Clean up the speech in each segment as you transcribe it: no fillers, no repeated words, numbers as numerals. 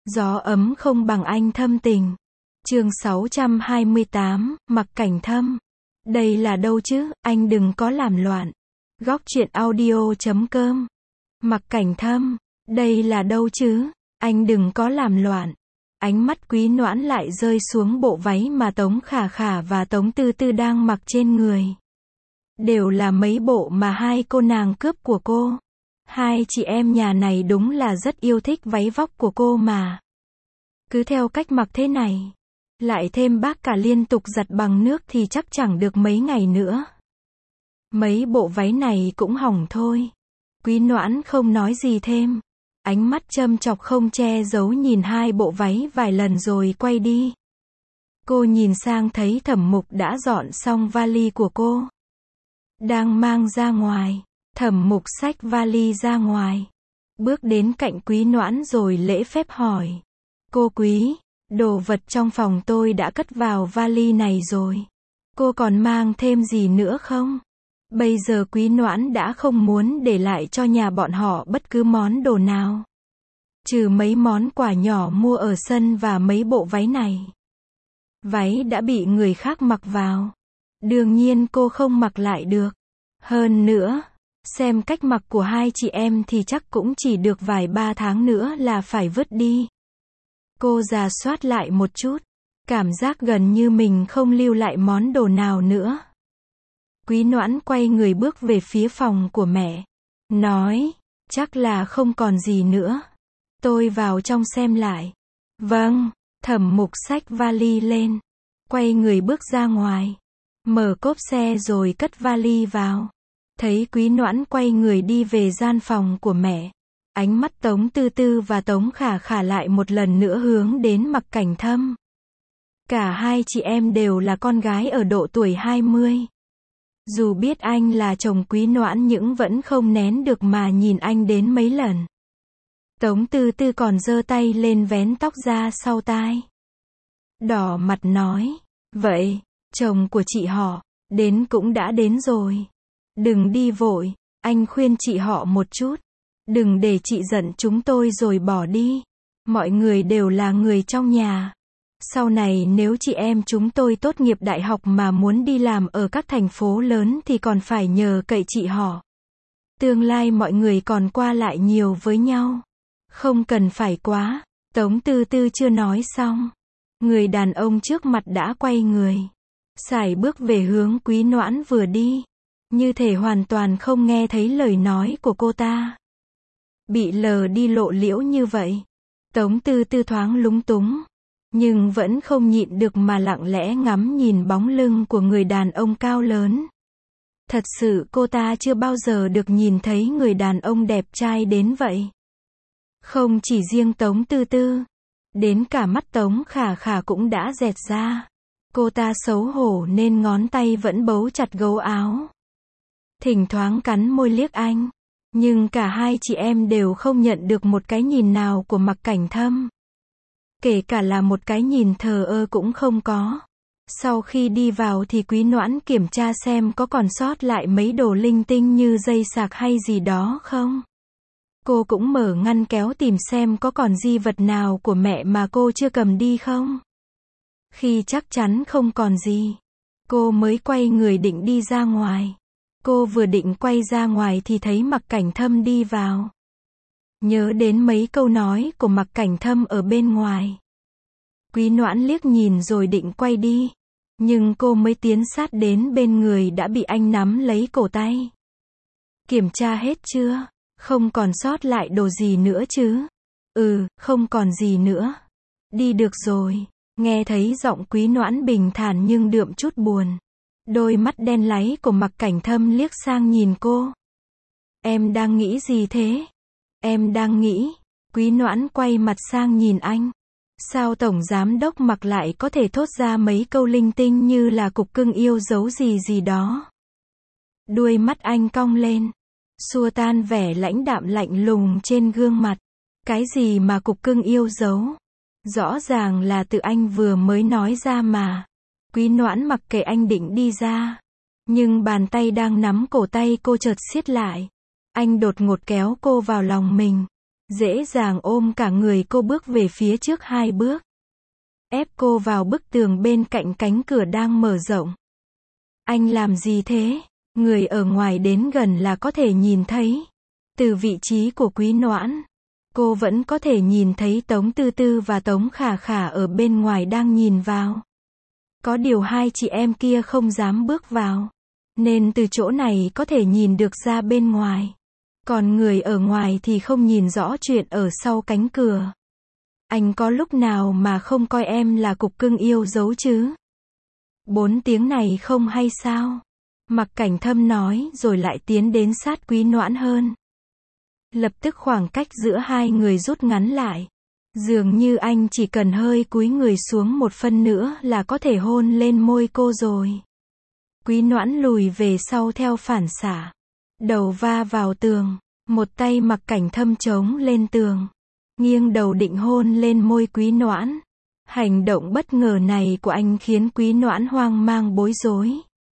Gió ấm không bằng anh thâm tình. Chương 628, Mặc Cảnh Thâm. Đây là đâu chứ, anh đừng có làm loạn. Góc truyện audio.com. Mặc Cảnh Thâm. Đây là đâu chứ, anh đừng có làm loạn. Ánh mắt Quý Noãn lại rơi xuống bộ váy mà Tống Khả Khả và Tống Tư Tư đang mặc trên người. Đều là mấy bộ mà hai cô nàng cướp của cô. Hai chị em nhà này đúng là rất yêu thích váy vóc của cô mà. Cứ theo cách mặc thế này, lại thêm bác cả liên tục giặt bằng nước thì chắc chẳng được mấy ngày nữa. Mấy bộ váy này cũng hỏng thôi. Quý Noãn không nói gì thêm. Ánh mắt châm chọc không che giấu nhìn hai bộ váy vài lần rồi quay đi. Cô nhìn sang thấy Thẩm Mục đã dọn xong vali của cô. Đang mang ra ngoài. Thẩm Mục xách vali ra ngoài. Bước đến cạnh Quý Noãn rồi lễ phép hỏi. Cô Quý, đồ vật trong phòng tôi đã cất vào vali này rồi. Cô còn mang thêm gì nữa không? Bây giờ Quý Noãn đã không muốn để lại cho nhà bọn họ bất cứ món đồ nào. Trừ mấy món quà nhỏ mua ở sân và mấy bộ váy này. Váy đã bị người khác mặc vào. Đương nhiên cô không mặc lại được. Hơn nữa, xem cách mặc của hai chị em thì chắc cũng chỉ được vài ba tháng nữa là phải vứt đi. Cô rà soát lại một chút. Cảm giác gần như mình không lưu lại món đồ nào nữa. Quý Noãn quay người bước về phía phòng của mẹ. Nói, chắc là không còn gì nữa. Tôi vào trong xem lại. Vâng, Thẩm Mục xách vali lên. Quay người bước ra ngoài. Mở cốp xe rồi cất vali vào. Thấy Quý Noãn quay người đi về gian phòng của mẹ. Ánh mắt Tống Tư Tư và Tống Khả Khả lại một lần nữa hướng đến Mặc Cảnh Thâm. Cả hai chị em đều là con gái ở độ tuổi 20. Dù biết anh là chồng Quý Noãn nhưng vẫn không nén được mà nhìn anh đến mấy lần. Tống Tư Tư còn giơ tay lên vén tóc ra sau tai. Đỏ mặt nói, vậy, chồng của chị họ, đến cũng đã đến rồi. Đừng đi vội, anh khuyên chị họ một chút. Đừng để chị giận chúng tôi rồi bỏ đi. Mọi người đều là người trong nhà. Sau này nếu chị em chúng tôi tốt nghiệp đại học mà muốn đi làm ở các thành phố lớn thì còn phải nhờ cậy chị họ. Tương lai mọi người còn qua lại nhiều với nhau. Không cần phải quá. Tống Tư Tư chưa nói xong. Người đàn ông trước mặt đã quay người. Sải bước về hướng Quý Noãn vừa đi. Như thể hoàn toàn không nghe thấy lời nói của cô ta. Bị lờ đi lộ liễu như vậy. Tống Tư Tư thoáng lúng túng. Nhưng vẫn không nhịn được mà lặng lẽ ngắm nhìn bóng lưng của người đàn ông cao lớn. Thật sự cô ta chưa bao giờ được nhìn thấy người đàn ông đẹp trai đến vậy. Không chỉ riêng Tống Tư Tư. Đến cả mắt Tống Khả Khả cũng đã dẹt ra. Cô ta xấu hổ nên ngón tay vẫn bấu chặt gấu áo. Thỉnh thoáng cắn môi liếc anh. Nhưng cả hai chị em đều không nhận được một cái nhìn nào của Mặc Cảnh Thâm. Kể cả là một cái nhìn thờ ơ cũng không có. Sau khi đi vào thì Quý Noãn kiểm tra xem có còn sót lại mấy đồ linh tinh như dây sạc hay gì đó không. Cô cũng mở ngăn kéo tìm xem có còn di vật nào của mẹ mà cô chưa cầm đi không. Khi chắc chắn không còn gì, cô mới quay người định đi ra ngoài. Cô vừa định quay ra ngoài thì thấy Mặc Cảnh Thâm đi vào. Nhớ đến mấy câu nói của Mặc Cảnh Thâm ở bên ngoài. Quý Noãn liếc nhìn rồi định quay đi. Nhưng cô mới tiến sát đến bên người đã bị anh nắm lấy cổ tay. Kiểm tra hết chưa? Không còn sót lại đồ gì nữa chứ? Ừ, không còn gì nữa. Đi được rồi. Nghe thấy giọng Quý Noãn bình thản nhưng đượm chút buồn. Đôi mắt đen láy của Mặc Cảnh Thâm liếc sang nhìn cô. Em đang nghĩ gì thế? Em đang nghĩ. Quý Noãn quay mặt sang nhìn anh. Sao tổng giám đốc Mặc lại có thể thốt ra mấy câu linh tinh như là cục cưng yêu dấu gì gì đó? Đuôi mắt anh cong lên. Xua tan vẻ lãnh đạm lạnh lùng trên gương mặt. Cái gì mà cục cưng yêu dấu? Rõ ràng là tự anh vừa mới nói ra mà. Quý Noãn mặc kệ anh định đi ra. Nhưng bàn tay đang nắm cổ tay cô chợt siết lại. Anh đột ngột kéo cô vào lòng mình. dễ dàng ôm cả người cô bước về phía trước 2 bước. Ép cô vào bức tường bên cạnh cánh cửa đang mở rộng. Anh làm gì thế? Người ở ngoài đến gần là có thể nhìn thấy. Từ vị trí của Quý Noãn, cô vẫn có thể nhìn thấy Tống Tư Tư và Tống Khả Khả ở bên ngoài đang nhìn vào. Có điều hai chị em kia không dám bước vào, nên từ chỗ này có thể nhìn được ra bên ngoài. Còn người ở ngoài thì không nhìn rõ chuyện ở sau cánh cửa. Anh có lúc nào mà không coi em là cục cưng yêu dấu chứ? 4 tiếng này không hay sao? Mặc Cảnh Thâm nói rồi lại tiến đến sát Quý Noãn hơn. Lập tức khoảng cách giữa hai người rút ngắn lại. Dường như anh chỉ cần hơi cúi người xuống một phân nữa là có thể hôn lên môi cô rồi. Quý Noãn lùi về sau theo phản xạ. Đầu va vào tường. Một tay Mặc Cảnh Thâm chống lên tường. Nghiêng đầu định hôn lên môi Quý Noãn. Hành động bất ngờ này của anh khiến Quý Noãn hoang mang bối rối.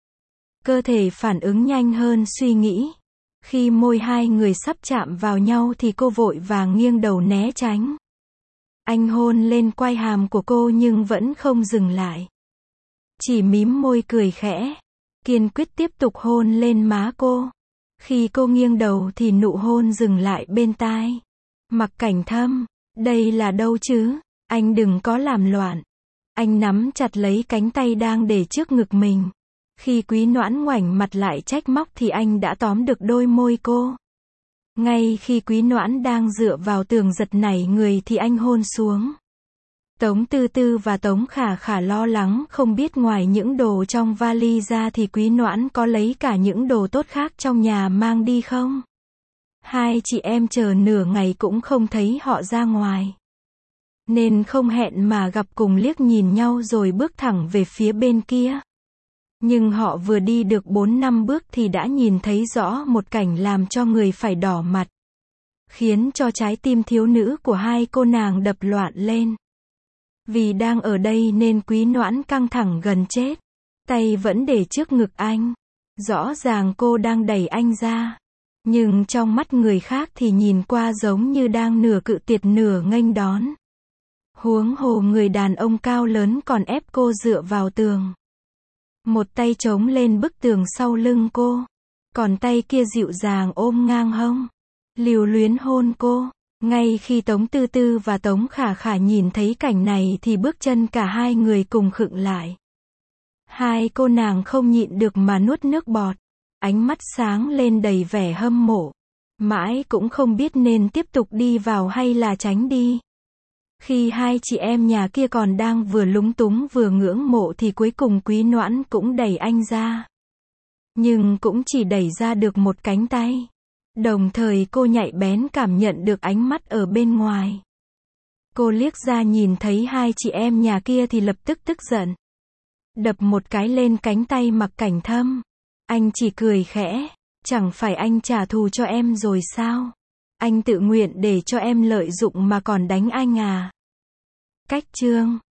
Cơ thể phản ứng nhanh hơn suy nghĩ. Khi môi hai người sắp chạm vào nhau thì cô vội vàng nghiêng đầu né tránh. Anh hôn lên quai hàm của cô nhưng vẫn không dừng lại. Chỉ mím môi cười khẽ. Kiên quyết tiếp tục hôn lên má cô. Khi cô nghiêng đầu thì nụ hôn dừng lại bên tai. Mặc Cảnh Thâm, đây là đâu chứ? Anh đừng có làm loạn. Anh nắm chặt lấy cánh tay đang để trước ngực mình. Khi Quý Noãn ngoảnh mặt lại trách móc thì anh đã tóm được đôi môi cô. Ngay khi Quý Noãn đang dựa vào tường giật nảy người thì anh hôn xuống. Tống Tư Tư và Tống Khả Khả lo lắng không biết ngoài những đồ trong vali ra thì Quý Noãn có lấy cả những đồ tốt khác trong nhà mang đi không? Hai chị em chờ nửa ngày cũng không thấy họ ra ngoài. Nên không hẹn mà gặp cùng liếc nhìn nhau rồi bước thẳng về phía bên kia. Nhưng họ vừa đi được 4-5 bước thì đã nhìn thấy rõ một cảnh làm cho người phải đỏ mặt. Khiến cho trái tim thiếu nữ của hai cô nàng đập loạn lên. Vì đang ở đây nên Quý Noãn căng thẳng gần chết. Tay vẫn để trước ngực anh. Rõ ràng cô đang đẩy anh ra. Nhưng trong mắt người khác thì nhìn qua giống như đang nửa cự tuyệt nửa nghênh đón. Huống hồ người đàn ông cao lớn còn ép cô dựa vào tường. Một tay chống lên bức tường sau lưng cô. Còn tay kia dịu dàng ôm ngang hông. Lưu luyến hôn cô. Ngay khi Tống Tư Tư và Tống Khả Khả nhìn thấy cảnh này thì bước chân cả hai người cùng khựng lại. Hai cô nàng không nhịn được mà nuốt nước bọt. Ánh mắt sáng lên đầy vẻ hâm mộ. Mãi cũng không biết nên tiếp tục đi vào hay là tránh đi. Khi hai chị em nhà kia còn đang vừa lúng túng vừa ngưỡng mộ thì cuối cùng Quý Noãn cũng đẩy anh ra. Nhưng cũng chỉ đẩy ra được một cánh tay. Đồng thời cô nhạy bén cảm nhận được ánh mắt ở bên ngoài. Cô liếc ra nhìn thấy hai chị em nhà kia thì lập tức tức giận. Đập một cái lên cánh tay Mặc Cảnh Thâm. Anh chỉ cười khẽ. Chẳng phải anh trả thù cho em rồi sao? Anh tự nguyện để cho em lợi dụng mà còn đánh anh à? Cách chương